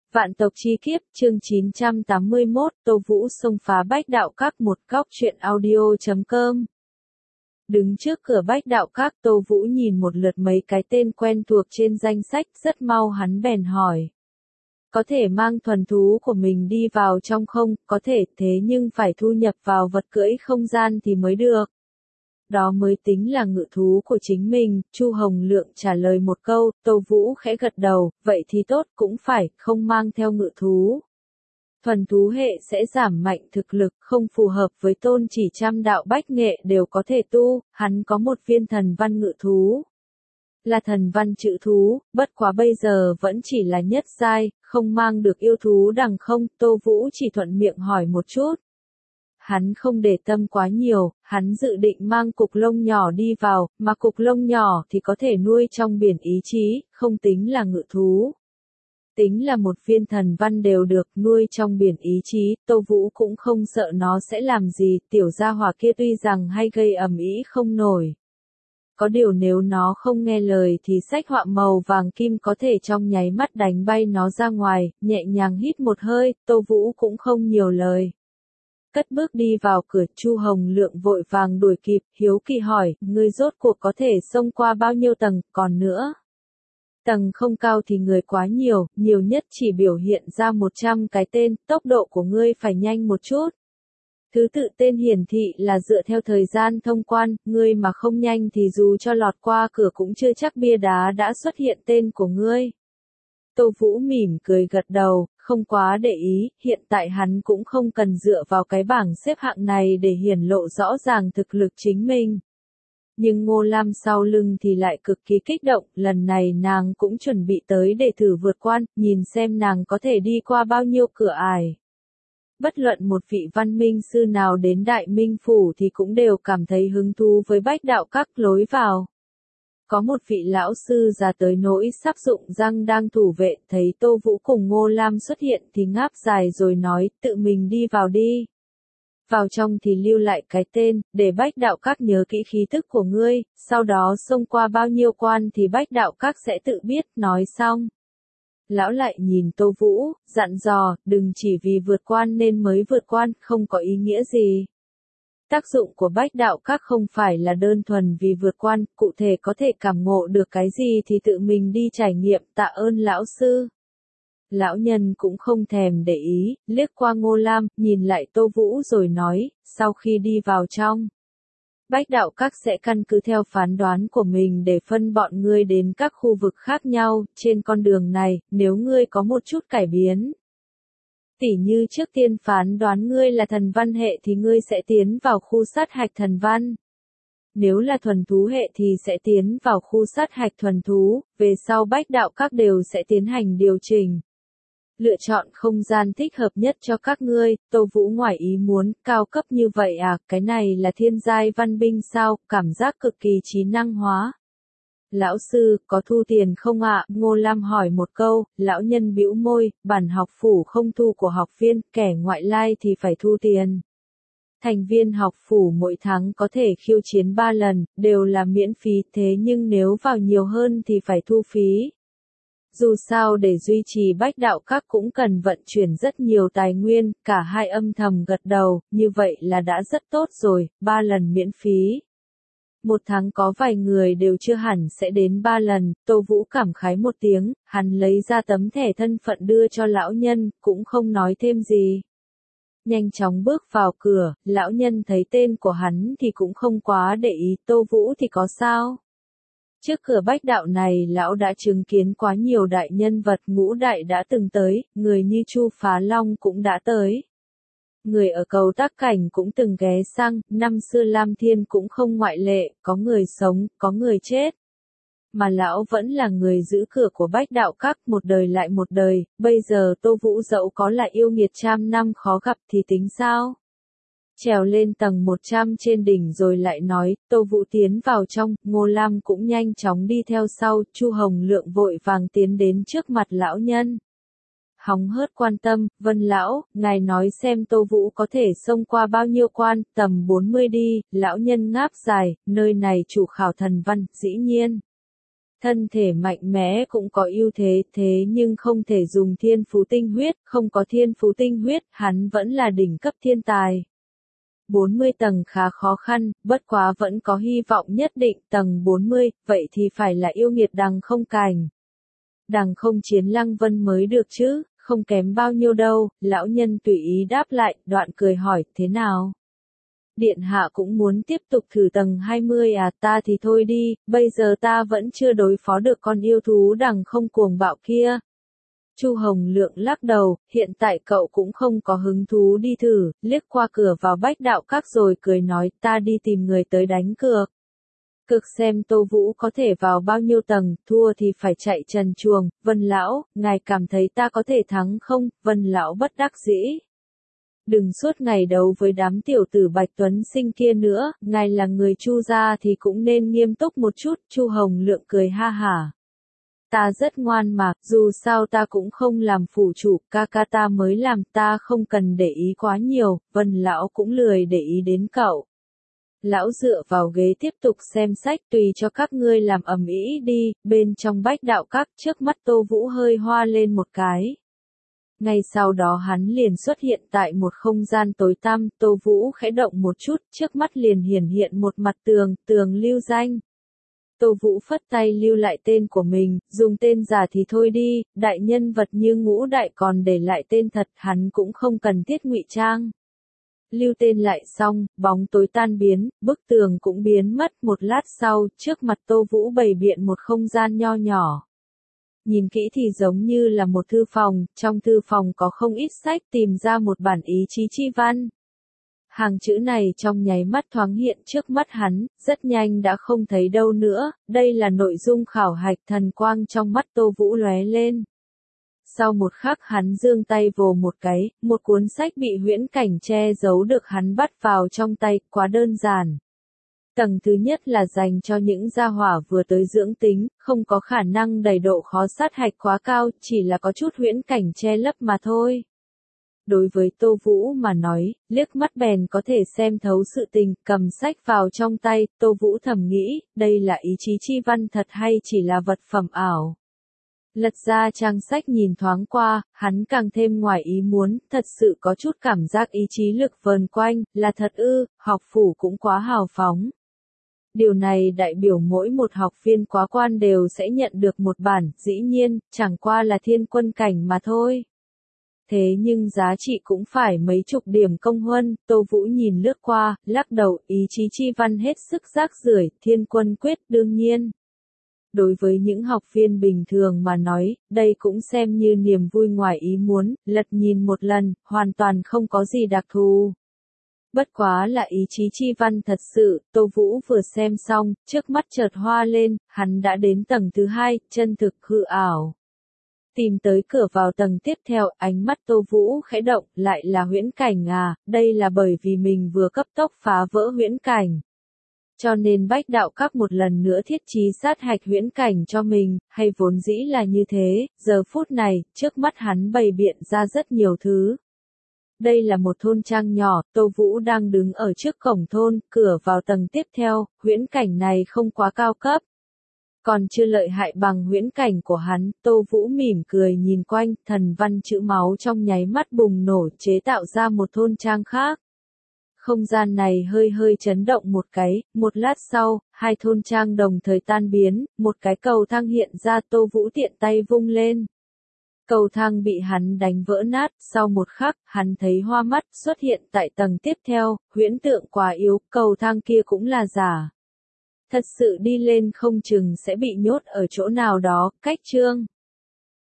Vạn tộc chi kiếp, chương 981, Tô Vũ xông phá Bách Đạo Các, một góc truyện audio.com. Đứng trước cửa Bách Đạo Các, Tô Vũ nhìn một lượt mấy cái tên quen thuộc trên danh sách, rất mau hắn bèn hỏi. Có thể mang thuần thú của mình đi vào trong không? Có thể, thế nhưng phải thu nhập vào vật cưỡi không gian thì mới được. Đó mới tính là ngự thú của chính mình. Chu Hồng Lượng trả lời một câu. Tô Vũ khẽ gật đầu, vậy thì tốt, cũng phải, không mang theo ngự thú. Thuần thú hệ sẽ giảm mạnh thực lực, không phù hợp với tôn chỉ trăm đạo bách nghệ đều có thể tu. Hắn có một viên thần văn ngự thú. Là thần văn chữ thú, bất quá bây giờ vẫn chỉ là nhất giai, không mang được yêu thú đằng không. Tô Vũ chỉ thuận miệng hỏi một chút. Hắn không để tâm quá nhiều, hắn dự định mang cục lông nhỏ đi vào, mà cục lông nhỏ thì có thể nuôi trong biển ý chí, không tính là ngự thú. Tính là một viên thần văn đều được, nuôi trong biển ý chí, Tô Vũ cũng không sợ nó sẽ làm gì. Tiểu gia hỏa kia tuy rằng hay gây ầm ĩ không nổi. Có điều nếu nó không nghe lời thì sách họa màu vàng kim có thể trong nháy mắt đánh bay nó ra ngoài. Nhẹ nhàng hít một hơi, Tô Vũ cũng không nhiều lời. Cất bước đi vào cửa. Chu Hồng Lượng vội vàng đuổi kịp, hiếu kỳ hỏi, ngươi rốt cuộc có thể xông qua bao nhiêu tầng? Còn nữa, tầng không cao thì người quá nhiều, nhiều nhất chỉ biểu hiện ra 100 cái tên, tốc độ của ngươi phải nhanh một chút. Thứ tự tên hiển thị là dựa theo thời gian thông quan, ngươi mà không nhanh thì dù cho lọt qua cửa cũng chưa chắc bia đá đã xuất hiện tên của ngươi. Tô Vũ mỉm cười gật đầu, không quá để ý, hiện tại hắn cũng không cần dựa vào cái bảng xếp hạng này để hiển lộ rõ ràng thực lực chính mình. Nhưng Ngô Lam sau lưng thì lại cực kỳ kích động, lần này nàng cũng chuẩn bị tới để thử vượt quan, nhìn xem nàng có thể đi qua bao nhiêu cửa ải. Bất luận một vị văn minh sư nào đến Đại Minh Phủ thì cũng đều cảm thấy hứng thú với Bách Đạo Các lối vào. Có một vị lão sư già tới nỗi sắp rụng răng đang thủ vệ, thấy Tô Vũ cùng Ngô Lam xuất hiện thì ngáp dài rồi nói, tự mình đi vào đi. Vào trong thì lưu lại cái tên, để Bách Đạo Các nhớ kỹ khí tức của ngươi, sau đó xông qua bao nhiêu quan thì Bách Đạo Các sẽ tự biết. Nói xong, lão lại nhìn Tô Vũ, dặn dò, đừng chỉ vì vượt quan nên mới vượt quan, không có ý nghĩa gì. Tác dụng của Bách Đạo Các không phải là đơn thuần vì vượt quan, cụ thể có thể cảm ngộ được cái gì thì tự mình đi trải nghiệm. Tạ ơn lão sư. Lão nhân cũng không thèm để ý, liếc qua Ngô Lam, nhìn lại Tô Vũ rồi nói, sau khi đi vào trong, Bách Đạo Các sẽ căn cứ theo phán đoán của mình để phân bọn ngươi đến các khu vực khác nhau. Trên con đường này, nếu ngươi có một chút cải biến, tỉ như trước tiên phán đoán ngươi là thần văn hệ thì ngươi sẽ tiến vào khu sát hạch thần văn. Nếu là thuần thú hệ thì sẽ tiến vào khu sát hạch thuần thú, về sau Bách Đạo Các đều sẽ tiến hành điều chỉnh. Lựa chọn không gian thích hợp nhất cho các ngươi. Tô Vũ ngoài ý muốn, cao cấp như vậy à, cái này là thiên giai văn binh sao, cảm giác cực kỳ trí năng hóa. Lão sư, có thu tiền không ạ? Ngô Lam hỏi một câu, lão nhân bĩu môi, bản học phủ không thu của học viên, kẻ ngoại lai thì phải thu tiền. Thành viên học phủ mỗi tháng có thể khiêu chiến 3 lần, đều là miễn phí, thế nhưng nếu vào nhiều hơn thì phải thu phí. Dù sao để duy trì Bách Đạo Các cũng cần vận chuyển rất nhiều tài nguyên, cả hai âm thầm gật đầu, như vậy là đã rất tốt rồi, 3 lần miễn phí. Một tháng có vài người đều chưa hẳn sẽ đến 3 lần, Tô Vũ cảm khái một tiếng, hắn lấy ra tấm thẻ thân phận đưa cho lão nhân, cũng không nói thêm gì. Nhanh chóng bước vào cửa, lão nhân thấy tên của hắn thì cũng không quá để ý. Tô Vũ thì có sao? Trước cửa Bách Đạo này lão đã chứng kiến quá nhiều đại nhân vật, ngũ đại đã từng tới, người như Chu Phá Long cũng đã tới. Người ở cầu Tác Cảnh cũng từng ghé sang, năm xưa Lam Thiên cũng không ngoại lệ, có người sống, có người chết. Mà lão vẫn là người giữ cửa của Bách Đạo Các, một đời lại một đời. Bây giờ Tô Vũ dẫu có là yêu nghiệt trăm năm khó gặp thì tính sao? Trèo lên tầng 100 trên đỉnh rồi lại nói. Tô Vũ tiến vào trong, Ngô Lam cũng nhanh chóng đi theo sau. Chu Hồng Lượng vội vàng tiến đến trước mặt lão nhân, hóng hớt quan tâm, Vân lão, ngài nói xem Tô Vũ có thể xông qua bao nhiêu quan? Tầm 40 đi. Lão nhân ngáp dài, nơi này chủ khảo thần văn, dĩ nhiên Thân thể mạnh mẽ cũng có ưu thế, thế nhưng không thể dùng thiên phú tinh huyết, không có thiên phú tinh huyết, hắn vẫn là đỉnh cấp thiên tài. 40 tầng khá khó khăn, bất quá vẫn có hy vọng nhất định, tầng 40, vậy thì phải là yêu nghiệt đằng không cành. Đằng không chiến Lăng Vân mới được chứ, không kém bao nhiêu đâu, lão nhân tùy ý đáp lại, đoạn cười hỏi, thế nào? Điện hạ cũng muốn tiếp tục thử tầng 20 à, ta thì thôi đi, bây giờ ta vẫn chưa đối phó được con yêu thú đằng không cuồng bạo kia. Chu Hồng Lượng lắc đầu, hiện tại cậu cũng không có hứng thú đi thử, liếc qua cửa vào Bách Đạo Các rồi cười nói, ta đi tìm người tới đánh cược. Cực xem Tô Vũ có thể vào bao nhiêu tầng, thua thì phải chạy trần truồng. Vân lão, ngài cảm thấy ta có thể thắng không? Vân lão bất đắc dĩ. Đừng suốt ngày đấu với đám tiểu tử Bạch Tuấn Sinh kia nữa, ngài là người Chu gia thì cũng nên nghiêm túc một chút. Chu Hồng Lượng cười ha hả. Ta rất ngoan mà, dù sao ta cũng không làm phủ chủ, ca ca ta mới làm, ta không cần để ý quá nhiều, Vân lão cũng lười để ý đến cậu. Lão dựa vào ghế tiếp tục xem sách, tùy cho các ngươi làm ầm ĩ đi. Bên trong Bách Đạo Các, trước mắt Tô Vũ hơi hoa lên một cái. Ngay sau đó hắn liền xuất hiện tại một không gian tối tăm, Tô Vũ khẽ động một chút, trước mắt liền hiển hiện một mặt tường, tường lưu danh. Tô Vũ phất tay lưu lại tên của mình, dùng tên giả thì thôi đi, đại nhân vật như Ngũ Đại còn để lại tên thật, hắn cũng không cần thiết ngụy trang. Lưu tên lại xong, bóng tối tan biến, bức tường cũng biến mất, một lát sau, trước mặt Tô Vũ bày biện một không gian nho nhỏ. Nhìn kỹ thì giống như là một thư phòng, trong thư phòng có không ít sách, tìm ra một bản ý chí chi văn. Hàng chữ này trong nháy mắt thoáng hiện trước mắt hắn, rất nhanh đã không thấy đâu nữa, đây là nội dung khảo hạch. Thần quang trong mắt Tô Vũ lóe lên. Sau một khắc hắn giương tay vồ một cái, một cuốn sách bị huyễn cảnh che giấu được hắn bắt vào trong tay, quá đơn giản. Tầng thứ nhất là dành cho những gia hỏa vừa tới dưỡng tính, không có khả năng đầy độ khó sát hạch quá cao, chỉ là có chút huyễn cảnh che lấp mà thôi. Đối với Tô Vũ mà nói, liếc mắt bèn có thể xem thấu sự tình, cầm sách vào trong tay, Tô Vũ thầm nghĩ, đây là ý chí chi văn thật hay chỉ là vật phẩm ảo. Lật ra trang sách nhìn thoáng qua, hắn càng thêm ngoài ý muốn, thật sự có chút cảm giác ý chí lực vờn quanh, là thật ư, học phủ cũng quá hào phóng. Điều này đại biểu mỗi một học viên quá quan đều sẽ nhận được một bản, dĩ nhiên, chẳng qua là thiên quân cảnh mà thôi. Thế nhưng giá trị cũng phải mấy chục điểm công huân, Tô Vũ nhìn lướt qua, lắc đầu, ý chí chi văn hết sức rác rưởi, thiên quân quyết đương nhiên. Đối với những học viên bình thường mà nói, đây cũng xem như niềm vui ngoài ý muốn, lật nhìn một lần, hoàn toàn không có gì đặc thù. Bất quá là ý chí chi văn thật sự, Tô Vũ vừa xem xong, trước mắt chợt hoa lên, hắn đã đến tầng thứ 2, chân thực hư ảo. Tìm tới cửa vào tầng tiếp theo, ánh mắt Tô Vũ khẽ động, lại là huyễn cảnh à, đây là bởi vì mình vừa cấp tốc phá vỡ huyễn cảnh. Cho nên Bách Đạo Các một lần nữa thiết trí sát hạch huyễn cảnh cho mình, hay vốn dĩ là như thế, giờ phút này, trước mắt hắn bày biện ra rất nhiều thứ. Đây là một thôn trang nhỏ, Tô Vũ đang đứng ở trước cổng thôn, cửa vào tầng tiếp theo, huyễn cảnh này không quá cao cấp. Còn chưa lợi hại bằng huyễn cảnh của hắn, Tô Vũ mỉm cười nhìn quanh, thần văn chữ máu trong nháy mắt bùng nổ chế tạo ra một thôn trang khác. Không gian này hơi hơi chấn động một cái, một lát sau, hai thôn trang đồng thời tan biến, một cái cầu thang hiện ra, Tô Vũ tiện tay vung lên. Cầu thang bị hắn đánh vỡ nát, sau một khắc, hắn thấy hoa mắt xuất hiện tại tầng tiếp theo, huyễn tượng quá yếu, cầu thang kia cũng là giả. Thật sự đi lên không chừng sẽ bị nhốt ở chỗ nào đó, cách chương.